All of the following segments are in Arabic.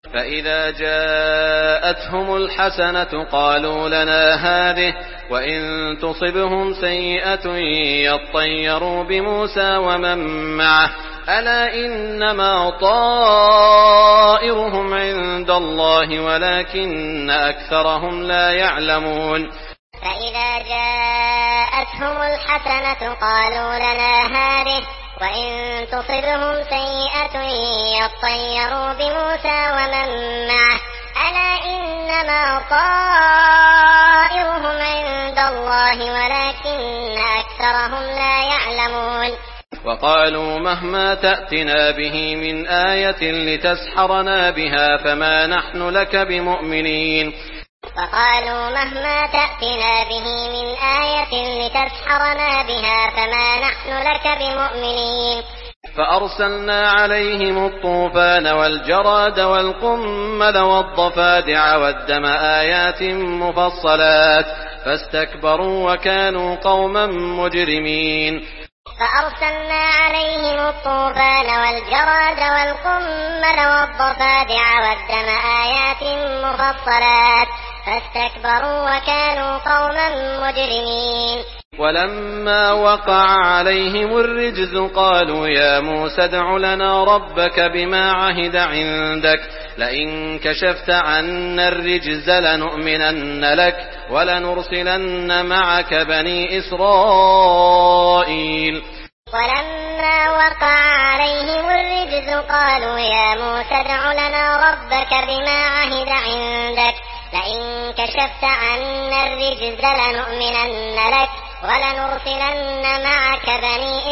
فإذا جاءتهم الحسنة قالوا لنا هذه وإن تصبهم سيئة يطيروا بموسى ومن معه ألا إنما طائرهم عند الله ولكن أكثرهم لا يعلمون فإذا جاءتهم الحسنة قالوا لنا هذه وإن تصبهم سيئة يطيروا بموسى ومن معه ألا إنما طائرهم عند الله ولكن أكثرهم لا يعلمون وقالوا مهما تأتنا به من آية لتسحرنا بها فما نحن لك بمؤمنين وقالوا مهما تأتنا به من آية لتسحرنا بها فما نحن لك بمؤمنين فأرسلنا عليهم الطوفان والجراد والقمل والضفادع والدم آيات مفصلات فاستكبروا وكانوا قوما مجرمين فأرسلنا عليهم الطوفان والجراد والقمل والضفادع والدم آيات مفصلات فاستكبروا وكانوا قوما مجرمين ولما وقع عليهم الرجز قالوا يا موسى ادع لنا ربك بما عهد عندك لئن كشفت عنا الرجز لنؤمنن لك ولنرسلن معك بني إسرائيل ولما وقع عليهم الرجز قالوا يا موسى ادع لنا ربك بما عهد عندك لئن كشفت عنا الرجز لنؤمنن لك ولنرسلن معك بني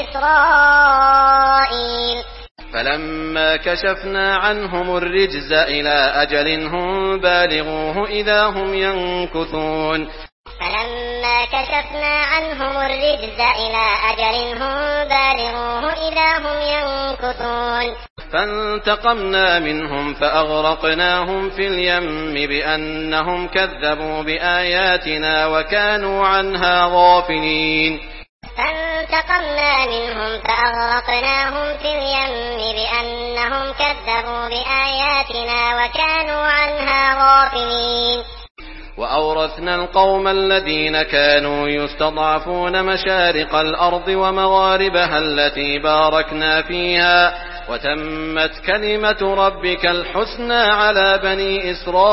إسرائيل فلما كشفنا عنهم الرجز إلى أجل هم بالغوه إذا هم ينكثون فلما كشفنا عنهم الرجز إلى أجل هم بالغوه إذا هم ينكثون فانتقمنا منهم فأغرقناهم في اليم بأنهم كذبوا بآياتنا وكانوا عنها غافلين فانتقمنا منهم فأغرقناهم في اليم بأنهم كذبوا بآياتنا وكانوا عنها غافلين وأورثنا القوم الذين كانوا يستضعفون مشارق الأرض ومغاربها التي باركنا فيها وتمت كلمة ربك الحسنى على بني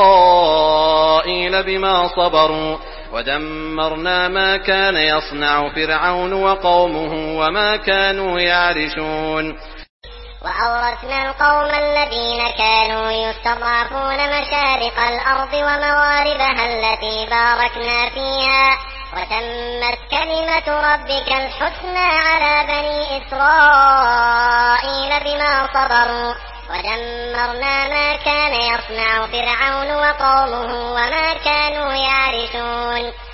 إسرائيل بما صبروا ودمرنا ما كان يصنع فرعون وقومه وما كانوا يعرشون وأورثنا القوم الذين كانوا يستضعفون مشارق الأرض ومغاربها التي باركنا فيها وتمت كلمة ربك الحسنى على بني إسرائيل بما صبروا ودمرنا ما كان يصنع فرعون وقومه وما كانوا يعرشون